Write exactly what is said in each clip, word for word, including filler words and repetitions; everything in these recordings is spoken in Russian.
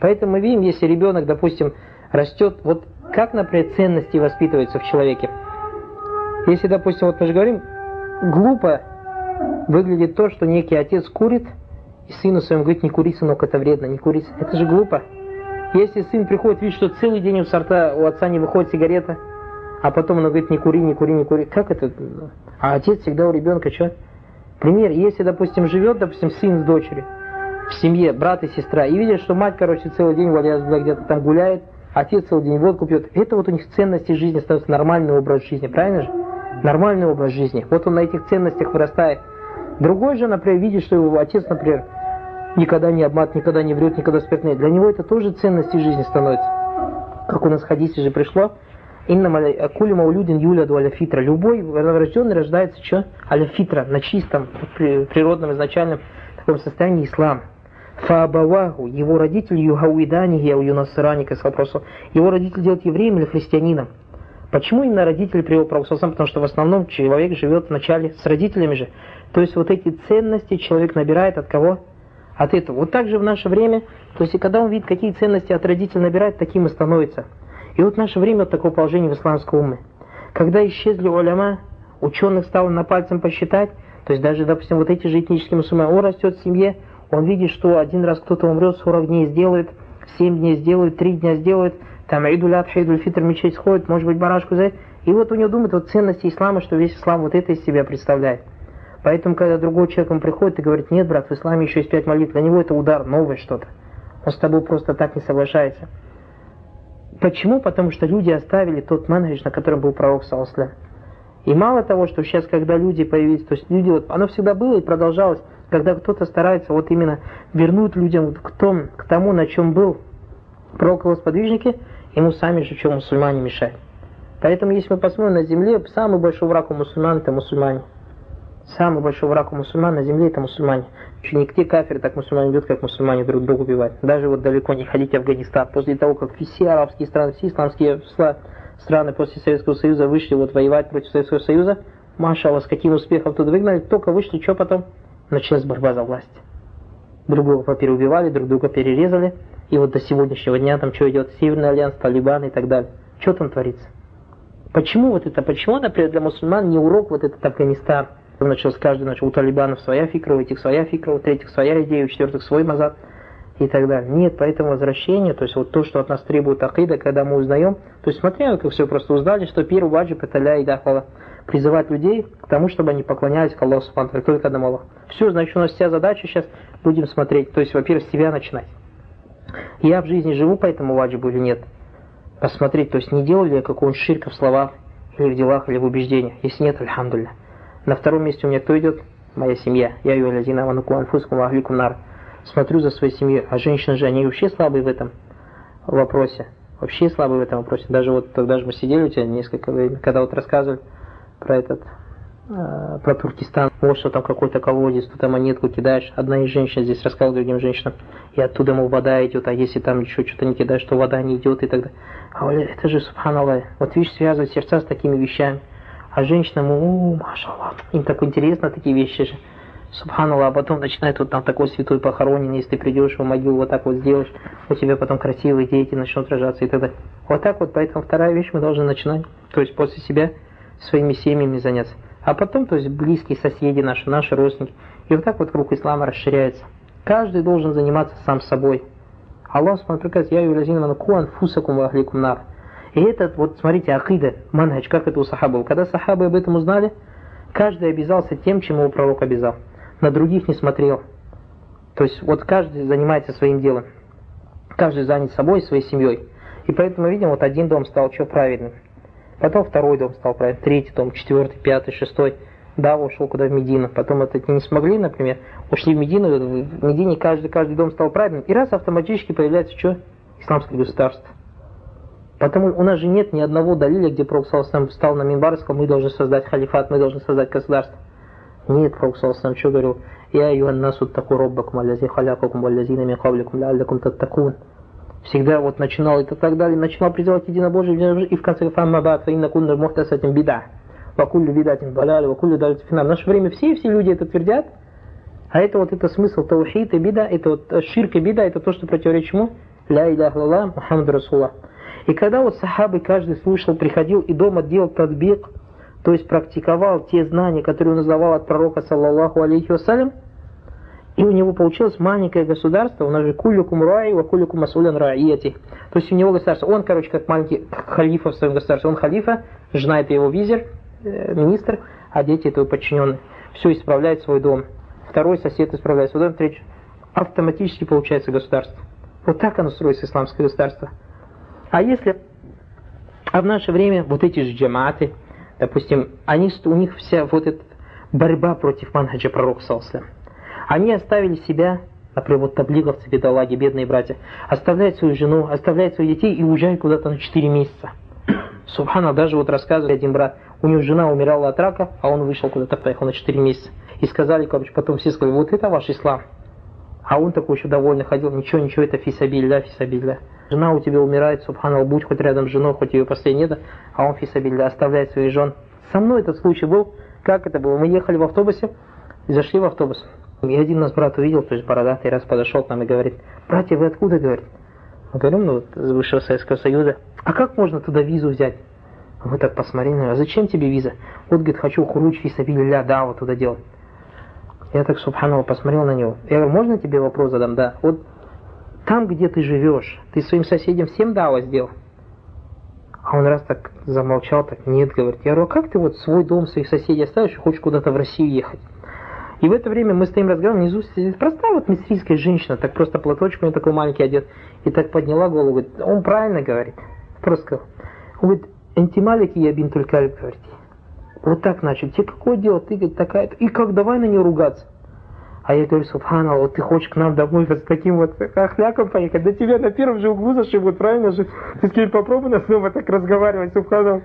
Поэтому мы видим, если ребенок, допустим, растет, вот как, например, ценности воспитываются в человеке. Если, допустим, вот мы же говорим, глупо выглядит то, что некий отец курит, и сыну своему говорит: не кури, сынок, это вредно, не кури. Это же глупо. Если сын приходит, видит, что целый день у сорта у отца не выходит сигарета, а потом он говорит: не кури, не кури, не кури. Как это? А отец всегда у ребенка что? Пример, если, допустим, живет, допустим, сын с дочерью в семье, брат и сестра, и видят, что мать, короче, целый день где-то там гуляет, отец целый день водку пьет, это вот у них ценности жизни становится нормальный образ жизни, правильно же? Нормальный образ жизни. Вот он на этих ценностях вырастает. Другой же, например, видит, что его отец, например, никогда не обманывает, никогда не врет, никогда спиртное. Для него это тоже ценности жизни становится. Как у нас в хадисе же пришло: «Инна акули маулюдин юляду аля фитра». Любой новорожденный рождается что? Аля фитра, на чистом, природном, изначальном таком состоянии ислам. Фаабаваху, его родители югауидани, я у юнасыраника с вопросом, его родители делают евреем или христианином. Почему именно родители привел православие? Потому что в основном человек живет вначале с родителями же. То есть вот эти ценности человек набирает от кого? От этого. Вот так же в наше время, то есть и когда он видит, какие ценности от родителей набирает, таким и становится. И вот в наше время вот такое положение в исламской умме. Когда исчезли уляма, ученых стало на пальцем посчитать, то есть даже, допустим, вот эти же этнические мусульмане, он растет в семье, он видит, что один раз кто-то умрет, сорок дней сделает, семь дней сделает, три дня сделает, там Идуль Адха, Идуль Фитр, мечеть сходит, может быть, барашку за. И вот у него думает вот ценности ислама, что весь ислам вот это из себя представляет. Поэтому, когда другой человек ему приходит и говорит: нет, брат, в исламе еще есть пять молитв, для него это удар, новое что-то. Он с тобой просто так не соглашается. Почему? Потому что люди оставили тот манхадж, на котором был пророк, саллаллаху алейхи ва саллям. И мало того, что сейчас, когда люди появились, то есть люди, вот, оно всегда было и продолжалось, когда кто-то старается вот именно вернуть людям к тому, к тому, на чем был пророк и его сподвижники, ему сами же, что мусульмане мешают. Поэтому, если мы посмотрим на земле, самый большой враг у мусульман – это мусульмане. Самый большой враг у мусульман на земле – это мусульмане. Еще нигде кафиры так мусульмане идут, как мусульмане друг друга убивают. Даже вот далеко не ходите в Афганистан. После того, как все арабские страны, все исламские страны после Советского Союза вышли вот воевать против Советского Союза, машаллах, с каким успехом тут выгнали, только вышли, что потом? Началась борьба за власть. Друг друга попереубивали, друг друга перерезали. И вот до сегодняшнего дня там что идет? Северный альянс, Талибан и так далее. Что там творится? Почему вот это? Почему, например, для мусульман не урок вот этот Афганистан? Началось каждый, начал у талибанов своя фикра, у этих своя фикра, у третьих своя идея, у четвертых свой мазат и так далее. Нет, поэтому возвращение, то есть вот то, что от нас требует акида, когда мы узнаем, то есть смотря, как все просто узнали, что первый ваджиб это ля иляха илlalлах, призывать людей к тому, чтобы они поклонялись к Аллаху субхану ва тааля, только одному Аллаху. Все, значит, у нас вся задача сейчас, будем смотреть, то есть, во-первых, с себя начинать. Я в жизни живу по этому ваджибу или нет? Посмотреть, то есть не делал ли я какого-нибудь ширка в словах, или в делах, или в убеждениях. Если нет, альхамдулилля. На втором месте у меня кто идет? Моя семья. Я ее лазина вануку анфускум ахликум нар. Смотрю за своей семьей. А женщины же, они вообще слабые в этом вопросе. Вообще слабые в этом вопросе. Даже вот тогда же мы сидели у тебя несколько времени, когда вот рассказывали про этот, э, про Туркестан. Вот что там какой-то колодец, ты там монетку кидаешь. Одна из женщин здесь рассказывала другим женщинам. И оттуда, мол, вода идет, а если там еще что-то не кидаешь, то вода не идет и так далее. А это же, субханаллах, вот видишь, связывать сердца с такими вещами. А женщинам, о, машаллах, им так интересно такие вещи же. Субханаллах, а потом начинает вот там такой святой похоронен, если ты придешь в могилу, вот так вот сделаешь, у тебя потом красивые дети начнут рожаться и так далее. Вот так вот, поэтому вторая вещь мы должны начинать, то есть после себя своими семьями заняться. А потом, то есть близкие соседи наши, наши родственники. И вот так вот круг ислама расширяется. Каждый должен заниматься сам собой. Аллах смотрит, я юлязин манаку анфусакум ва ахликум нар. И этот, вот смотрите, акида, манхадж, как это у сахабов. Когда сахабы об этом узнали, каждый обязался тем, чему его пророк обязал. На других не смотрел. То есть вот каждый занимается своим делом. Каждый занят собой и своей семьей. И поэтому мы видим, вот один дом стал что правильным. Потом второй дом стал правильным, третий дом, четвертый, пятый, шестой. Да, ушел куда в Медину. Потом это не смогли, например, ушли в Медину, в Медине каждый, каждый дом стал правильным. И раз автоматически появляется что? Исламское государство. Потому у нас же нет ни одного далиля, где пророк саллаллаху алейхи ва саллям встал на минбар и сказал: мы должны создать халифат, мы должны создать государство. Нет, пророк саллаллаху алейхи ва саллям что говорил? Я юан насу таку роббакум аллази халякакум валлазина мин кабликум лааллакум таттакун. Всегда вот начинал и так далее, начинал призывать единобожие, и в конце фамма ба'д фа инна кулля мухтасатин бида ва куллю бидатин далаль ва куллю далаль фи нар. В наше время все все люди это твердят, а это вот это смысл таухид и бида, это вот ширк и бида, это то, что противоречит чему? ля иляха илlallah Мухаммад Расулуллах. И когда вот сахабы каждый слушал, приходил и дома делал тадбик, то есть практиковал те знания, которые он узнавал от пророка, саллаллаху алейхи вассалям, и у него получилось маленькое государство, у нас же куллюкум раи, ва куллюкум масулян раияти. То есть у него государство, он, короче, как маленький халифа в своем государстве, он халифа, жена это его визир, э, министр, а дети это его подчиненные. Все исправляет свой дом. Второй сосед исправляет свой дом, третий. Автоматически получается государство. Вот так оно строится, исламское государство. А если, а в наше время вот эти же джамааты, допустим, они, у них вся вот эта борьба против манхаджа пророка, саллаллаху алейхи ва саллям. Они оставили себя, например, вот таблиговцы, бедолаги, бедные братья, оставляют свою жену, оставляют своих детей и уезжают куда-то на четыре месяца. Субхана, даже вот рассказывает один брат, у него жена умирала от рака, а он вышел куда-то, поехал на четыре месяца. И сказали, короче, потом все сказали, вот это ваш ислам. А он такой еще довольно ходил, ничего, ничего, это фисабилля, фисабилля. Жена у тебя умирает, субхана, будь хоть рядом с женой, хоть ее последней нет, а он фисабилля, оставляет своих жен. Со мной этот случай был, как это было, мы ехали в автобусе, и зашли в автобус. И один нас брат увидел, то есть бородатый, раз подошел к нам и говорит, братья, вы откуда, говорит? Мы говорим, ну, вот, из бывшего Советского Союза. А как можно туда визу взять? Мы так посмотрели, а зачем тебе виза? Вот, говорит, хочу хуруч фисабилля, да, вот туда делать. Я так, субханаллах, посмотрел на него. Я говорю, можно тебе вопрос задам? Да. Вот там, где ты живешь, ты своим соседям всем дава сделал? А он раз так замолчал, так, нет, говорит. Я говорю, а как ты вот свой дом, своих соседей оставишь и хочешь куда-то в Россию ехать? И в это время мы стоим разговариваем, внизу сидит простая вот мисрийская женщина, так просто платочек у нее такой маленький одет, и так подняла голову, говорит, он правильно говорит. Просто сказал. Он говорит, антималики я бинтуль кальб, говорит. Вот так начал. Тебе какое дело? Ты, говорит, такая-то. И как, давай на нее ругаться. А я говорю, субханаллах, вот ты хочешь к нам домой вот с таким вот ахляком поехать? Да тебя на первом же углу зашибут, правильно же? Ты скажи, попробуй нас снова так разговаривать, субханаллах.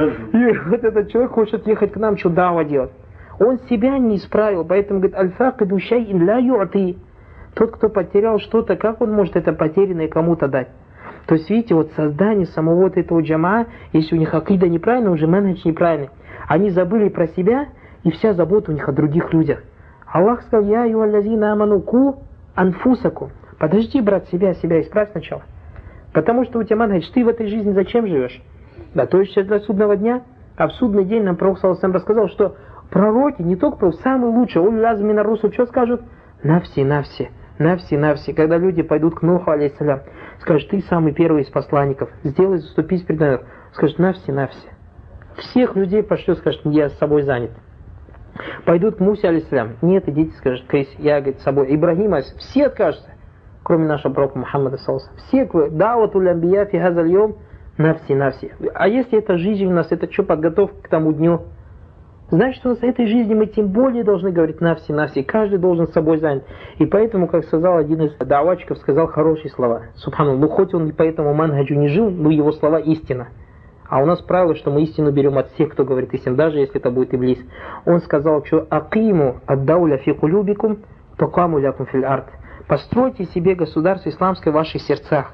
И вот этот человек хочет ехать к нам, что дава делать. Он себя не исправил, поэтому говорит, аль-факиду шай'ин ля ю'ти. Тот, кто потерял что-то, как он может это потерянное кому-то дать? То есть, видите, вот создание самого вот этого джамаа, если у них акида неправильная, уже менедж неправильный. Они забыли про себя, и вся забота у них о других людях. Аллах сказал, я юаллазина аману ку анфусаку. Подожди, брат, себя, себя исправь сначала. Потому что у тебя манхадж, ты в этой жизни зачем живешь? Да, то есть сейчас для судного дня, а в судный день нам пророк саллаллаху алейхи ва саллям рассказал, что пророки, не только пророки, самые лучшие, уль азми мина русуль, что скажут? Навси, навси, навси, навси. Когда люди пойдут к Нуху, алейхиссалям, скажут, ты самый первый из посланников, сделай, заступись перед нами. Скажут, навси, навси. Всех людей пошлют, скажут, я с собой занят. Пойдут к Мусе, алейхиссалям, нет, идите, скажут, Крис, я, говорит, с собой. Ибрагим, алейхиссалям, все откажутся, кроме нашего пророка Мухаммада, саллаллаху алейхи ва саллям. Все, да, вот уль амбия фи хазаль йом, навси, навси. А если это жизнь у нас, это что, подготовка к тому дню? Значит, у нас в этой жизни мы тем более должны говорить навси, навси. Каждый должен с собой занять. И поэтому, как сказал один из давачиков, сказал хорошие слова. Субханаллах, ну хоть он и по этому манхаджу не жил, но его слова истина. А у нас правило, что мы истину берем от всех, кто говорит истину, даже если это будет иблис. Он сказал, что акиму аддауля фи кулюбикум, токаму лякум фил арт. Постройте себе государство исламское в ваших сердцах,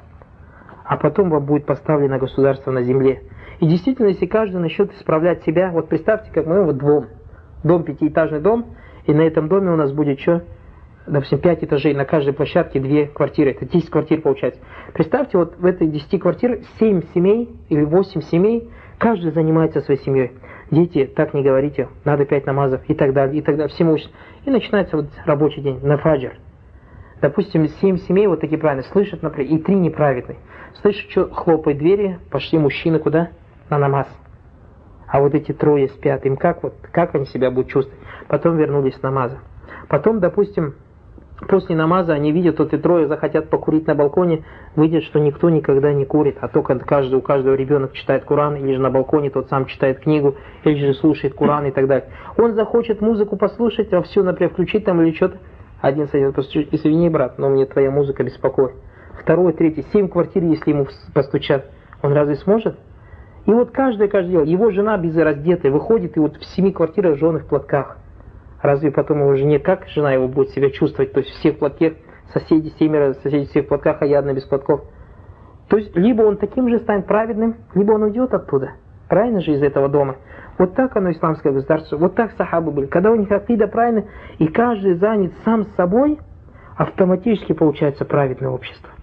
а потом вам будет поставлено государство на земле. И действительно, если каждый начнет исправлять себя, вот представьте, как мы вот дом, дом, пятиэтажный дом, и на этом доме у нас будет что? Допустим, пять этажей, на каждой площадке две квартиры, это десять квартир получается. Представьте, вот в этой десяти квартир семь семей или восемь семей, каждый занимается своей семьей. Дети, так не говорите, надо пять намазов и так далее, и так далее, всему учатся. И начинается вот рабочий день, на фаджр. Допустим, семь семей вот такие правильные, слышат, например, и три неправедные. Слышат, что хлопают двери, пошли мужчины куда? На намаз. А вот эти трое спят, им как вот, как они себя будут чувствовать? Потом вернулись с намаза. Потом, допустим, после намаза они видят, вот и трое захотят покурить на балконе, видят, что никто никогда не курит, а только каждый, у каждого ребенок читает Коран, или же на балконе тот сам читает книгу, или же слушает Коран и так далее. Он захочет музыку послушать, а все, например, включить там или что-то. Один садится, постучит, извини, брат, но мне твоя музыка беспокоит. Второй, третий, семь квартир, если ему постучат, он разве сможет? И вот каждый, каждый делает. Его жена безраздетая выходит, и вот в семи квартирах жены в платках. Разве потом его жене, как жена его будет себя чувствовать? То есть все в платке, соседи, семеро, соседи все в платках, а я одна без платков. То есть либо он таким же станет праведным, либо он уйдет оттуда. Правильно же из этого дома? Вот так оно исламское государство, вот так сахабы были. Когда у них акида правильная, и каждый занят сам с собой, автоматически получается праведное общество.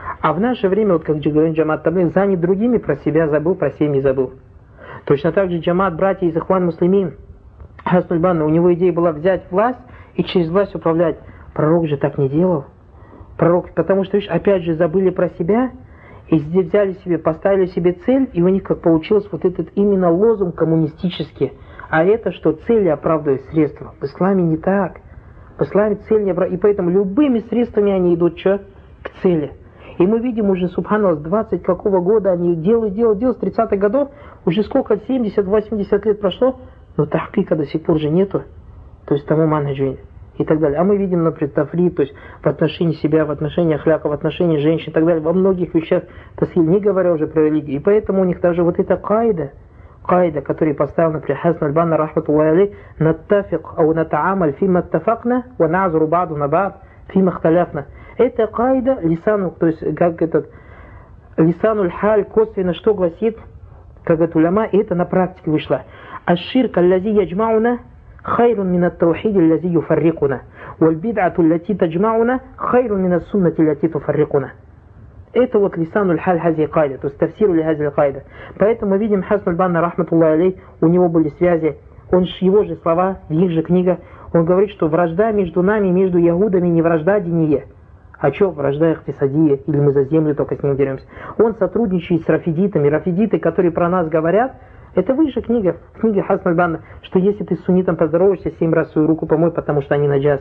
А в наше время, вот как говорит джамат таблигh, занят другими, про себя забыл, про семьи забыл. Точно так же джамат, братья из Ихван Муслимин, Хасан аль-Банна, у него идея была взять власть и через власть управлять. Пророк же так не делал. Пророк, потому что, видишь, опять же забыли про себя, и здесь взяли себе, поставили себе цель, и у них как получилось вот этот именно лозунг коммунистический. А это что цель оправдывает средства. В исламе не так. В исламе цель не оправдывает. И поэтому любыми средствами они идут что? К цели. И мы видим уже, субханаллах, с двадцать какого года они делают, делают, делают, с тридцатых годов, уже сколько, семьдесят-восемьдесят лет прошло, но тахкика до сих пор же нету. То есть тому манхаджу и так далее. А мы видим, например, тафрид, то есть в отношении себя, в отношении ахляка, в отношении женщин и так далее, во многих вещах тасхиль, не говоря уже про религию. И поэтому у них даже вот эта кайда, кайда, который поставил, например, Хасан аль-Банна, рахматуллахи алейх, «Наттафик, ау натаамаль фима аттафакна, ва на'зуру ба'ду на ба'д, фима хталяфна». Это кайда, лисану, то есть как этот, лисануль халь, косвенно что гласит, как это уляма, и это на практике вышло. «Аш-ширк аллази яджмауна, خير من التوحيد الذي يفرقنا والبدعة التي تجمعنا خير من السنة التي تفرقنا». Это вот лисануль халь хази кайда, то есть тафсиру ли хази кайда. Поэтому мы видим Хасан аль-Банна, рахматуллахи алейх, у него были связи, он его же слова, в их же книгах, он говорит, что вражда между нами, между ягудами не вражда диние. А что, вражда ихтисадия, или мы за землю только с ним деремся. Он сотрудничает с рафидитами, рафидиты, которые про нас говорят. Это выше книга, книга Хасан аль-Банна, что если ты с суннитом поздороваешься, семь раз свою руку помой, потому что они наджас.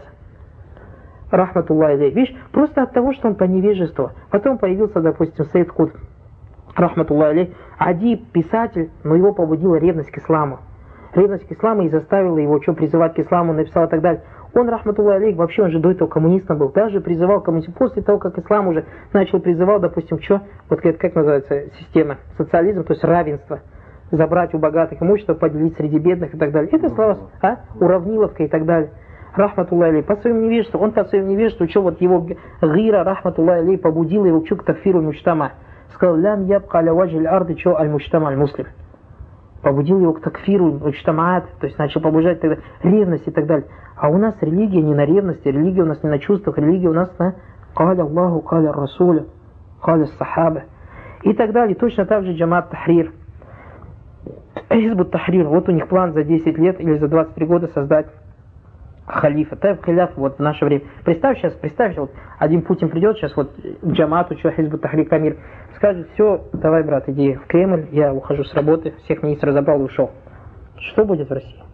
Рахматуллахи алейх. Видишь, просто от того, что он по невежеству. Потом появился, допустим, Сейд Кут, рахматуллахи алейх, адиб, писатель, но его побудила ревность к исламу. Ревность к исламу и заставила его что, призывать к исламу, написал и так далее. Он, рахматуллахи алейх, вообще он же до этого коммунистом был, даже призывал коммунизм. После того, как ислам уже начал призывал, допустим, что, вот как, как называется система, социализм, то есть равенство. Забрать у богатых имущество, поделить среди бедных и так далее. Это слова, а? Уравниловка и так далее. Рахматуллахи алейх. По своему невежеству, он по своему невежеству, что вот его гира, рахматуллахи алейх, побудила его что к тафиру муджтама. Сказал, лям ябка аля ваджи арды чо аль муджтама аль муслим. Побудил его к такфиру муджтамаат, то есть начал побуждать тогда ревность и так далее. А у нас религия не на ревности, религия у нас не на чувствах, религия у нас на каля Аллаху, каля Расуля, каля Сахаба и так далее. Точно так же джамат Тахрир. Хизбут Тахрир, вот у них план за десять лет или за двадцать три года создать халифа. Так, халяф, вот в наше время. Представь сейчас, представь, вот один Путин придет сейчас вот к джамату, что Хизбут Тахрир Камир, скажет, все, давай, брат, иди в Кремль, я ухожу с работы, всех министров разобрал и ушел. Что будет в России?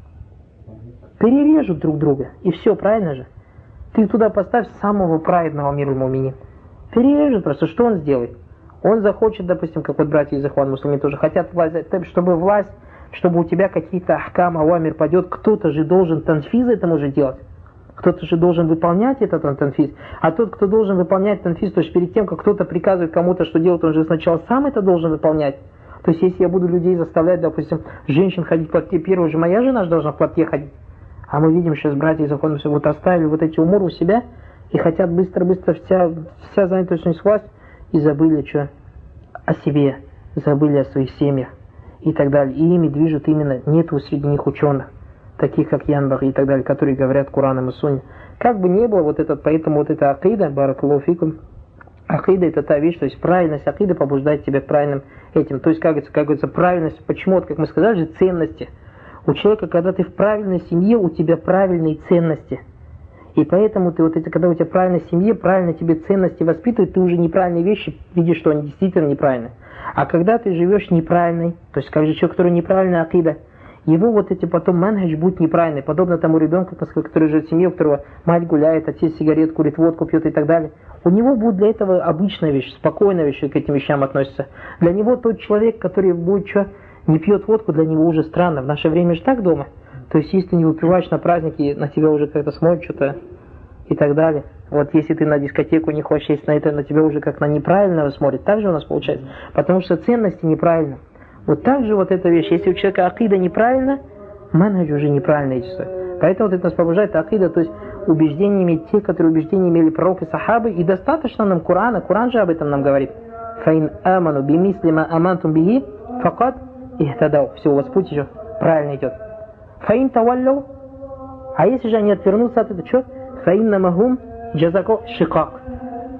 Перережут друг друга, и все, правильно же? Ты туда поставь самого праведного миру мумини. Перережут просто, что он сделает? Он захочет, допустим, как вот братья из Ихван Муслимин тоже хотят власть, чтобы власть, чтобы у тебя какие-то ахкам, ауамир пойдет, кто-то же должен танфиз этому же делать. Кто-то же должен выполнять этот танфиз. А тот, кто должен выполнять танфиз, то есть перед тем, как кто-то приказывает кому-то, что делать, он же сначала сам это должен выполнять. То есть если я буду людей заставлять, допустим, женщин ходить в платье, первая же моя жена же должна в платье ходить. А мы видим, сейчас братья из Ихван Муслимин вот оставили вот эти уморы у себя и хотят быстро-быстро вся, вся занятость власть, и забыли что? О себе, забыли о своих семьях и так далее. И ими движут именно, нету среди них ученых, таких как Янбах и так далее, которые говорят Кораном и Сунне. Как бы ни было, вот этот, поэтому вот эта акида, баракаллаху фикум, акида это та вещь, то есть правильность акиды побуждает тебя к правильным этим. То есть, как говорится, как говорится, правильность, почему, вот, как мы сказали же, ценности. У человека, когда ты в правильной семье, у тебя правильные ценности. И поэтому ты вот эти, когда у тебя правильная семья, правильно тебе ценности воспитывают, ты уже неправильные вещи видишь, что они действительно неправильные. А когда ты живешь неправильной, то есть как же человек, который неправильная акида, его вот эти потом манхадж будет неправильный, подобно тому ребенку, который живет в семье, у которого мать гуляет, отец сигарет курит, водку пьет и так далее. У него будет для этого обычная вещь, спокойная вещь к этим вещам относится. Для него тот человек, который будет что, не пьет водку, для него уже странно. В наше время же так дома. То есть, если не выпиваешь на праздники, на тебя уже как-то смотрят что-то и так далее. Вот если ты на дискотеку не хочешь, если на это на тебя уже как на неправильного смотрят, так же у нас получается. Потому что ценности неправильно. Вот так же вот эта вещь. Если у человека акида неправильно, манхадж уже неправильно действует. Поэтому вот это нас побуждает акида, то есть убеждения иметь те, которые убеждения имели пророк и сахабы. И достаточно нам Корана. Коран же об этом нам говорит. «Фаин аману бимислима амантум бихи факад ихтадау». Все, у вас путь еще правильно идет. Фаин таваллю, а если же они отвернутся от этого, что? Фаинна махум джазако шикак.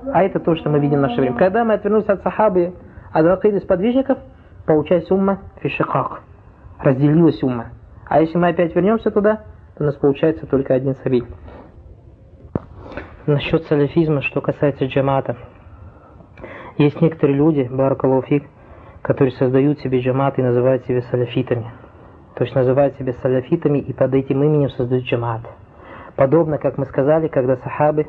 А это то, что мы видим в наше время. Когда мы отвернулись от сахабы, от акиды сподвижников, получается умма фишикак. Разделилась умма. А если мы опять вернемся туда, то у нас получается только один сабиль. Насчет салафизма, что касается джамата. Есть некоторые люди, баракаллаху фик, которые создают себе джамат и называют себя салафитами. То есть называют себя салафитами и под этим именем создают джамат. Подобно, как мы сказали, когда сахабы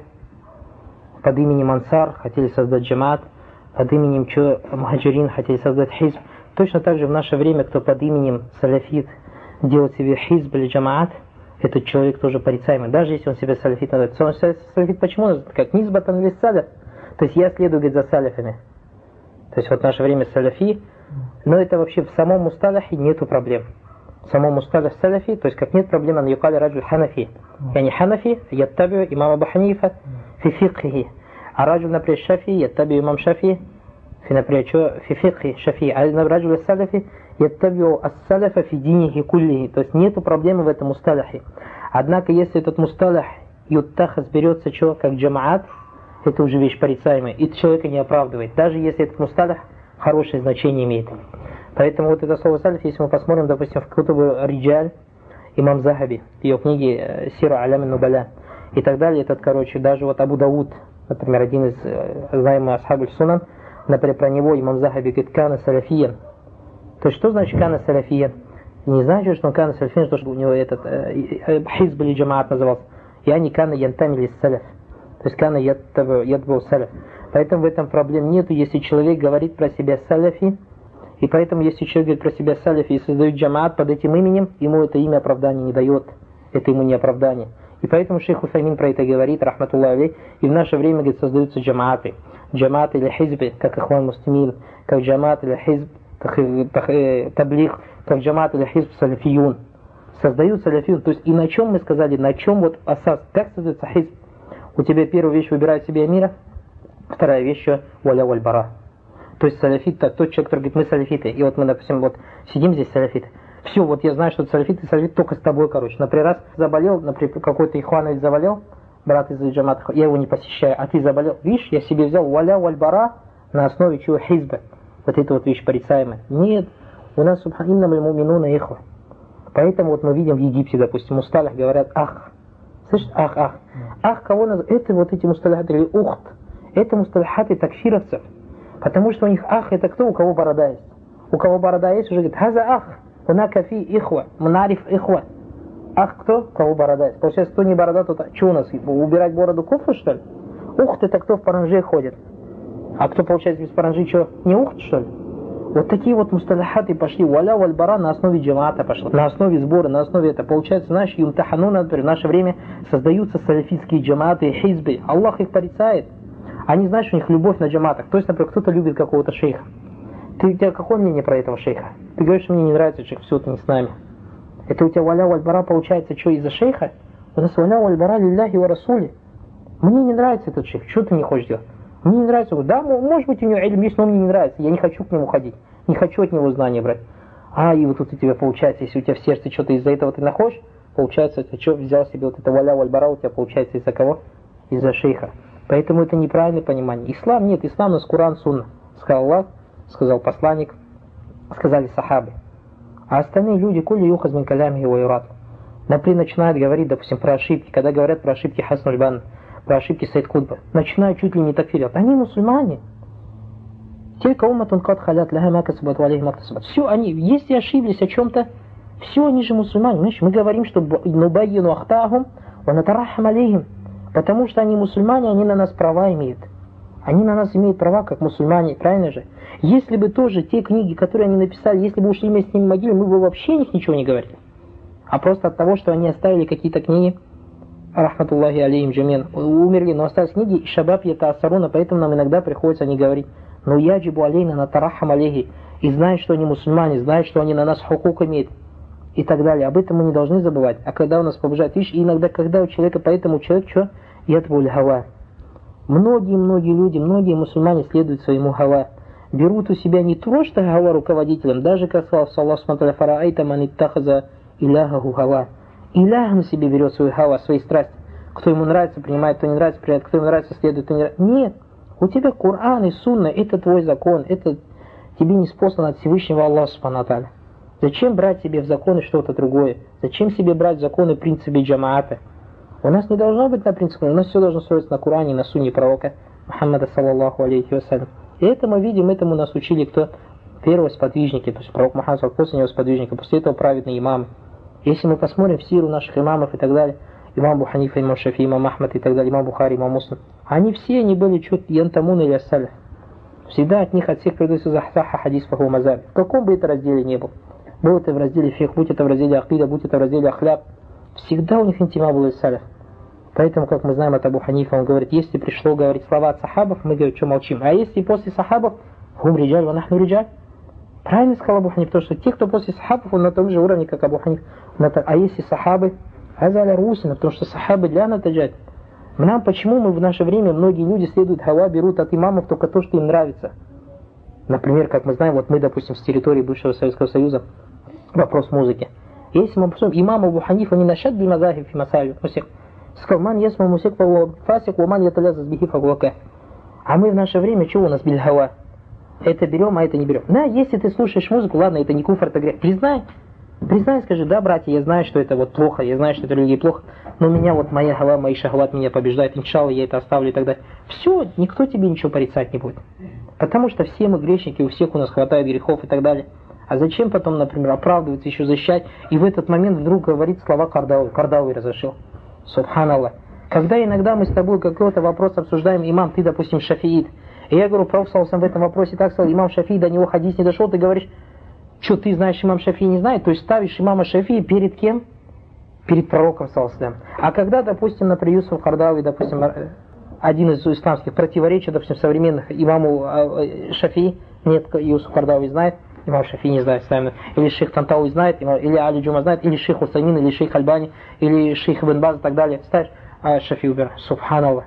под именем Ансар хотели создать джамат, под именем чё, Мухаджирин хотели создать хизб. Точно так же в наше время, кто под именем салафит делает себе хизб или джамаат, этот человек тоже порицаемый. Даже если он себя салафит называет. Он салафит почему называет? Как низбатан или салаф. То есть я следую, говорит, за салафами. То есть вот в наше время салафи, но это вообще в самом мусталахе нету проблем. В самом мусталах салафи, то есть как нет проблем, он юкали раджуль ханафи. Я не ханафи, я табию имам Абу Ханифа фи фикхи. А раджуль, например, шафи, я табию имам Шафи, фи, например, что, фи фикхи шафи. А раджуль салафи, я табию ас-салафа фи динихи куллихи. То есть нету проблемы в этом мусталахе. Однако, если этот мусталах юттахас берется что, как джамаат, это уже вещь порицаемая, и человека не оправдывает, даже если этот мусталах хорошее значение имеет. Поэтому вот это слово салиф, если мы посмотрим, допустим, в Кутубу Риджаль, имам Захаби, в ее книге Сира Алям Нубаля и так далее, этот, короче, даже вот Абу Дауд, например, один из знаемых асхабуль сунан, например, про него имам Захаби говорит, кана салафиян. То есть, что значит кана салафиян? Не значит, что он кана салафиян, что у него этот э, хизб или джамаат назывался. Я не кана янтами ли салаф. То есть кана ядбу салаф. Поэтому в этом проблем нету, если человек говорит про себя салафи. И поэтому, если человек говорит про себя салафи и создает джамаат под этим именем, ему это имя оправдания не дает. Это ему не оправдание. И поэтому шейх Усаймин про это говорит, рахматуллах алейх. И в наше время, говорит, создаются джамааты. Джамаат или хизбы, как ихван муслимин, как джамаат или хизб, таблих, как джамаат или хизб салафиюн. Создают салафиюн. То есть и на чем мы сказали, на чем вот асас, как создается хизб? У тебя первая вещь выбирает себе амира, вторая вещь валя валь бара. То есть салафит, так, тот человек, который говорит, мы салафиты. И вот мы, допустим, вот сидим здесь салафиты. Все, вот я знаю, что это салафит, и салафит только с тобой, короче. Например, раз заболел, например, какой-то ихвановец заболел, брат из джамата, я его не посещаю, а ты заболел. Видишь, я себе взял валя валь бара на основе чего хизба. Вот это вот вещь порицаемая. Нет, у нас субханинна муминуна ихва. Поэтому вот мы видим в Египте, допустим, мусталях говорят ах. Слышишь, ах, ах. Ах, кого называют? Это вот эти мусталихаты, или ухт. Это мусталихаты такфировцев. Потому что у них ах, это кто? У кого борода есть. У кого борода есть, уже говорит, хаза ах, унака фи ихва, мнариф ихва. Ах, кто? У кого борода есть. Получается, кто не борода, то что у нас? Убирать бороду куфр, что ли? Ухт, это кто в паранже ходит. А кто, получается, без паранжи, что? Не ухт, что ли? Вот такие вот мусталихаты пошли. Валя валь бара на основе джамаата пошло. На основе сбора, на основе это. Получается, знаешь, юмтахануна, например, в наше время создаются салафитские джамааты, хизбы. Аллах их порицает. Они, знаешь, у них любовь на джамаатах. То есть, например, кто-то любит какого-то шейха. Ты, у тебя какое мнение про этого шейха? Ты говоришь, что мне не нравится шейх, все, ты не с нами. Это у тебя валя валь бара получается, что из-за шейха? У нас валя валь бара лилляхи ва расули. Мне не нравится этот шейх, что ты не хочешь делать? Мне не нравится. Да, может быть, у него ильм есть, но мне не нравится. Я не хочу к нему ходить. Не хочу от него знания брать. А, и вот тут у тебя получается, если у тебя в сердце что-то из-за этого ты находишь, получается, ты что, взял себе вот это валя валь бара, у тебя получается из-за кого? Из-за шейха. Поэтому это неправильное понимание. Ислам нет, ислам у нас Куран, Сунна. Сказал Аллах, сказал посланник, сказали сахабы. А остальные люди, кулли юхаз мин калями ва юрат. Например, начинают говорить, допустим, про ошибки. Когда говорят про ошибки Хасан аль-Банна, про ошибки Сайд Кутба, начинают чуть ли не такфирить. Они мусульмане. Тилька умматун кад халят лаха ма касабат ва алейхи ма касабат. Все они, если ошиблись о чем-то, все они же мусульмане. Знаешь, мы говорим, что нубайину ахтахум ва натарахам алейхим. Потому что они мусульмане, они на нас права имеют. Они на нас имеют права, как мусульмане, правильно же? Если бы тоже те книги, которые они написали, если бы ушли вместе с ними в могилу, мы бы вообще о них ничего не говорили. А просто от того, что они оставили какие-то книги, рахматуллахи алейхим джамин, умерли, но остались книги, и шабаб ята асаруна, поэтому нам иногда приходится о них говорить. Но яджибу алейна натарахам алейхи, и знают, что они мусульмане, знают, что они на нас хукук имеют, и так далее. Об этом мы не должны забывать. А когда у нас побуждают, видишь, и иногда, когда у человека, поэтому человек, что? Ядбуль хава. Многие-многие люди, многие мусульмане следуют своему хава. Берут у себя не то, что хава руководителем, даже как сказал Аллах смотря фараайта ман иттахаза иляхаху хава. Иляхом себе берет свою хава, свои страсти. Кто ему нравится, принимает, кто не нравится, принимает, кто ему нравится, следует, кто не нравится. Нет. У тебя Коран и Сунна, это твой закон, это тебе не спослан от Всевышнего Аллаха Субхану ва Тааля. Зачем брать себе в законы что-то другое? Зачем себе брать в законы принципы джамаата? У нас не должно быть на принципе, у нас все должно строиться на Коране, на Сунне пророка Мухаммада саллаллаху алейхи вассалям. И это мы видим, этому нас учили кто? Первые сподвижники, то есть пророк Мухаммад, после него сподвижники, после этого праведные имамы. Если мы посмотрим в сиру наших имамов и так далее, имам Абу Ханифа, имам Шафи, имам Ахмад и так далее, имам Бухари, имам Муслим, они все они были чуть янтамун или ассаля. Всегда от них, от всех предается захтаха хадис фаху мазаби. В каком бы это разделе не был. Будь это в разделе фих, будь это в разделе акида, будь это в разделе ахляк, всегда у них интима был ассаля. Поэтому, как мы знаем от Абу Ханифа, он говорит, если пришло говорить слова от сахабов, мы говорим, что молчим. А если после сахабов, хум риджаль, ва нахну риджаль. Правильно сказал Абу Ханиф, потому что те, кто после сахабов, он на том же уровне, как Абу Ханиф. А если сахабы, азаля русина, потому что сахабы для натаджат. Нам почему мы в наше время, многие люди следуют хава, берут от имамов только то, что им нравится. Например, как мы знаем, вот мы, допустим, с территории бывшего Советского Союза, вопрос музыки. Если мы посмотрим, имам Абу Ханифа не нашат би мазахиб фи масалю, сказал, ман ясма мусик фасик, уман яталяза сбихи фаглака. А мы в наше время, чего у нас биль хава? Это берем, а это не берем. Да, если ты слушаешь музыку, ладно, это не куфр, это грех. Признай, признай, скажи, да, братья, я знаю, что это вот плохо, я знаю, что это религия плохо, но меня вот моя хава, мои шахват меня побеждает, иншалла, я это оставлю и так далее. Все, никто тебе ничего порицать не будет. Потому что все мы грешники, у всех у нас хватает грехов и так далее. А зачем потом, например, оправдываться, еще защищать, и в этот момент вдруг говорит слова Кардауи, Кардауи разрешил. Субханаллах. Когда иногда мы с тобой какой-то вопрос обсуждаем, имам, ты, допустим, шафиит, и я говорю, пророк в этом вопросе так сказал, имам Шафии, до него хадис не дошел, ты говоришь, что ты знаешь, имам Шафии не знает, то есть ставишь имама Шафии перед кем? Перед пророком, саллаллаху. А когда, допустим, например, Юсуф Кардауи, допустим, один из исламских противоречий, допустим, современных имаму Шафии, нет, Юсуф Кардауи знает, имам Шафии не знает, или шейх Тантауи знает, или Али Джума знает, или шейх Усаймин, или шейх Альбани, или шейх Ибн Баз и так далее, ставишь, а Шафии убираешь, субханаллах.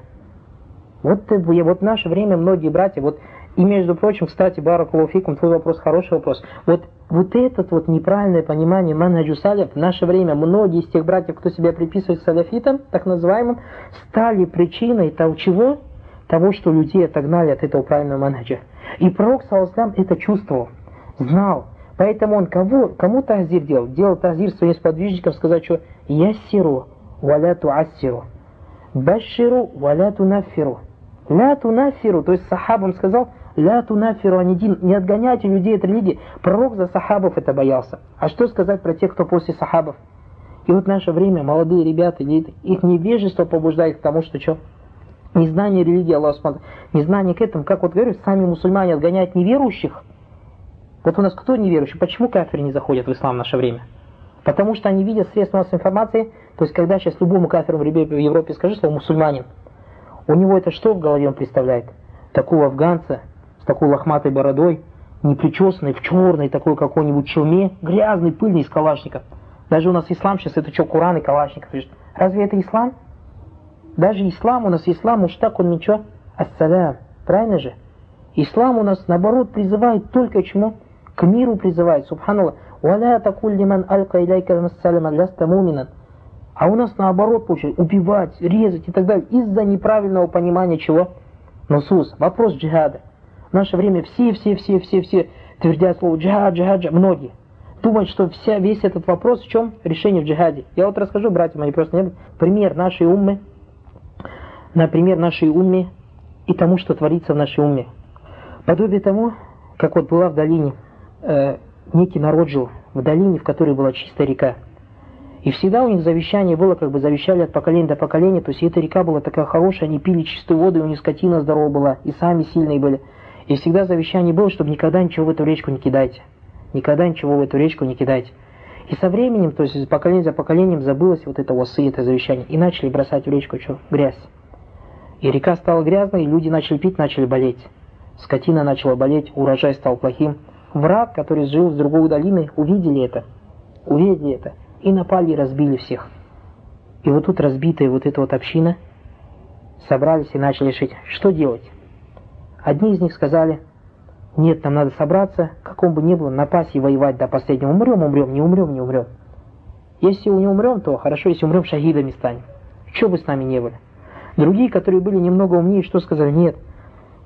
Вот, вот в наше время многие братья, вот, и между прочим, кстати, баракаллаху фикум, твой вопрос хороший вопрос. Вот, вот этот вот неправильное понимание манхаджу саляф в наше время, многие из тех братьев, кто себя приписывает саляфитам, так называемым, стали причиной того, чего? Того, что людей отогнали от этого правильного манхаджа. И пророк, саллаллаху, это чувствовал, знал. Поэтому он кого, кому тазир делал? Делал тазир своим сподвижникам, сказать, что яссиру, валя туассиру, баширу, валя тунаффиру. Ля тунафиру, то есть сахабам сказал, ля тунафиру анидин, не отгоняйте людей от религии. Пророк за сахабов это боялся. А что сказать про тех, кто после сахабов? И вот в наше время молодые ребята, их невежество побуждает к тому, что что? Незнание религии Аллаха Субхану, незнание к этому, как вот говорю, сами мусульмане отгоняют неверующих. Вот у нас кто неверующий? Почему кафиры не заходят в ислам в наше время? Потому что они видят средства массовой информации, то есть когда сейчас любому кафиру в Европе скажи слово мусульманин, у него это что в голове он представляет? Такого афганца с такой лохматой бородой, непричесанный, в черной такой какой-нибудь челме, грязный, пыльный, из калашников. Даже у нас ислам сейчас это что, Куран и калашников. Разве это ислам? Даже ислам, у нас ислам, муштак, он ничего, ассалям. Правильно же? Ислам у нас, наоборот, призывает только к чему? К миру призывает, субханаллах. «Валя такуль лиман алька иляйка массалям ляста муминан». А у нас наоборот получается убивать, резать и так далее из-за неправильного понимания чего? Нусус. Вопрос джихада. В наше время все, все, все, все, все твердят слово джихад, джихад, джихад. Многие думают, что вся, весь этот вопрос в чем? Решение в джихаде. Я вот расскажу, братья мои, просто не пример нашей уммы, например, нашей умме и тому, что творится в нашей умме. Подобие тому, как вот была в долине, э, некий народ жил, в долине, в которой была чистая река. И всегда у них завещание было, как бы завещали от поколения до поколения, то есть эта река была такая хорошая, они пили чистую воду, и у них скотина здорова была, и сами сильные были. И всегда завещание было, чтобы никогда ничего в эту речку не кидайте. Никогда ничего в эту речку не кидайте. И со временем, то есть из поколения за поколением забылось вот это васы, это завещание, и начали бросать в речку что? Грязь. И река стала грязной, и люди начали пить, начали болеть. Скотина начала болеть, урожай стал плохим. Враг, который жил с другой долины, увидели это, увидели это. И напали и разбили всех. И вот тут разбитая вот эта вот община собрались и начали решить, что делать. Одни из них сказали, нет, нам надо собраться, каком бы ни было, напасть и воевать до последнего. Умрем, умрем, не умрем, не умрем. Если не умрем, то хорошо, если умрем, шахидами станем. Что бы с нами не были. Другие, которые были немного умнее, что сказали, нет,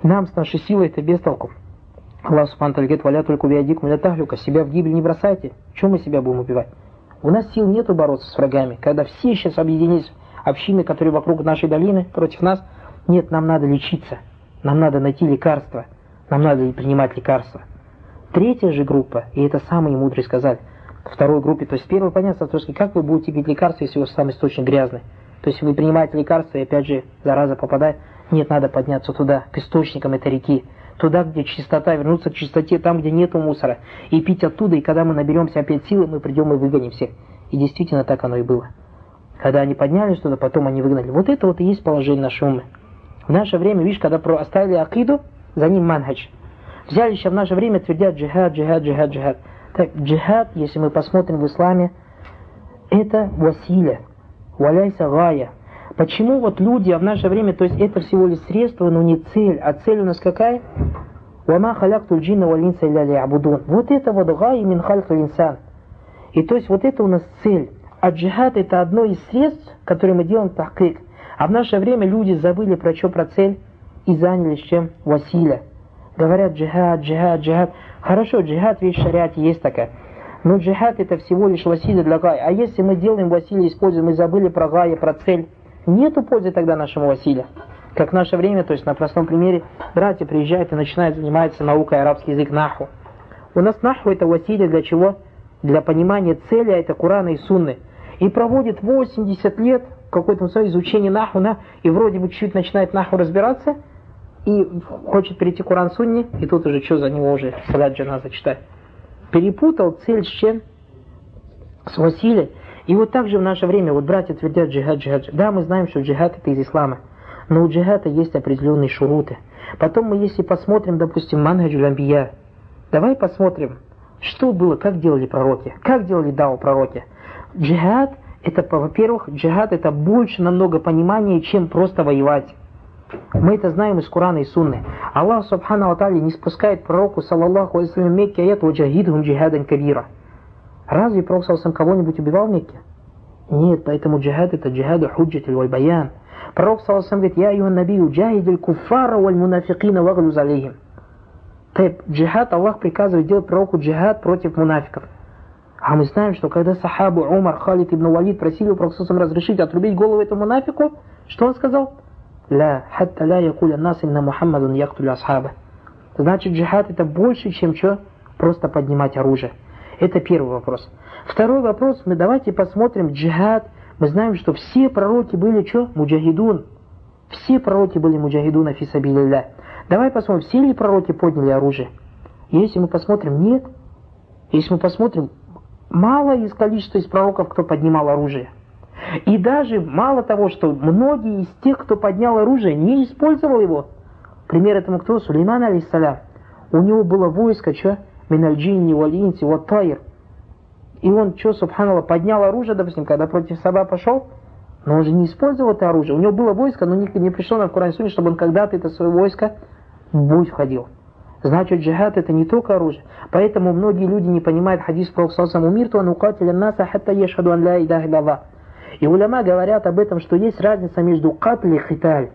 Нам с нашей силой это без толку. Аллах Субхану ва Тааля говорит: «Валя только биядикум ля тахлюка», себя в гибель не бросайте. Чем мы себя будем убивать? У нас сил нету бороться с врагами. Когда все сейчас объединились, общины, которые вокруг нашей долины, против нас, нет, нам надо лечиться. Нам надо найти лекарства. Нам надо принимать лекарства. Третья же группа, и это самые мудрые сказали, второй группе, то есть первый понятно, то есть как вы будете пить лекарства, если у вас сам источник грязный. То есть вы принимаете лекарства, и опять же зараза попадает. Нет, надо подняться туда, к источникам этой реки. Туда, где чистота, вернуться к чистоте, там, где нету мусора. И пить оттуда, и когда мы наберемся опять силы, мы придем и выгоним всех. И действительно так оно и было. Когда они поднялись туда, потом они выгнали. Вот это вот и есть положение нашей уммы. В наше время, видишь, когда оставили акиду, за ним манхадж. Взяли еще в наше время, твердят джихад, джихад, джихад, джихад. Так, джихад, если мы посмотрим в исламе, это василя, валяйса гая. Почему вот люди, а в наше время, то есть это всего лишь средство, но не цель, а цель у нас какая? «Вама халяктуль джинна валь инса илля ли'абудун». Вот это вот гай мин халькаль инсан. И то есть вот это у нас цель. А джихад это одно из средств, которые мы делаем тахкик. А в наше время люди забыли про что, про цель, и занялись чем? Василя. Говорят джихад, джихад, джихад. Хорошо, джихад вещь в шариате есть такая. Но джихад это всего лишь василя для гая. А если мы делаем василя, используем, мы забыли про гая, про цель, нету пользы тогда нашему василя. Как в наше время, то есть на простом примере, братья приезжают и начинают заниматься наукой арабский язык наху. У нас наху это василя для чего? Для понимания цели, а это Курана и Сунны. И проводит восемьдесят лет какое-то изучение наху, на, и вроде бы чуть-чуть начинает наху разбираться, и хочет перейти к Куран Сунне, и тут уже что за него уже салят джаназа читать. Перепутал цель с чем? С василей. И вот так же в наше время, вот братья твердят джихад, джихад. Да, мы знаем, что джихад это из ислама, но у джихада есть определенные шуруты. Потом мы, если посмотрим, допустим, манхаджуль амбия, давай посмотрим, что было, как делали пророки, как делали дау пророки. Джихад, это, во-первых, джихад это больше намного понимания, чем просто воевать. Мы это знаем из Курана и Сунны. Аллах Субхану ва Тааля не спускает пророку, саллаллаху алейхи ва саллям, Мекке аят «Ваджахидхум джихадан кабира». Разве пророк саллаллаху кого-нибудь убивал в Мекке? Нет, поэтому джихад это джихаду худжатиль валь баян. Пророк саллаллаху говорит: «Я юхан набию джахидиль куффара валь мунафикина ваглюз алейхим». Так, джихад, Аллах приказывает делать пророку джихад против мунафиков. А мы знаем, что когда сахабы Умар, Халид ибн Валид просили у пророка разрешить отрубить голову этому мунафику, что он сказал? «Ла хатта ла якуля нас инна Мухаммадун яктуля асхаба». Значит, джихад это больше, чем что? Просто поднимать оружие. Это первый вопрос. Второй вопрос, мы давайте посмотрим джихад. Мы знаем, что все пророки были что? Муджахидун. Все пророки были муджахидуна фи сабилилля. Давай посмотрим, все ли пророки подняли оружие? Если мы посмотрим, нет. Если мы посмотрим, мало из количества из пророков, кто поднимал оружие. И даже мало того, что многие из тех, кто поднял оружие, не использовал его. Пример этому кто? Сулейман алейхиссалям. У него было войско, что? Миналь джинни валь инси ват тайр. И он, что, субханаллах, поднял оружие, допустим, когда против Саба пошел, но он же не использовал это оружие. У него было войско, но не, не пришло на Куран Сунне, чтобы он когда-то это свое войско в бой входил. Значит, джихад это не только оружие. Поэтому многие люди не понимают хадис пророка саллаллаху алейхи ва саллям: «Умирту ан укатиля наса хатта яшхаду ан ла иляха илlallah». И уляма говорят об этом, что есть разница между катль и хиталь.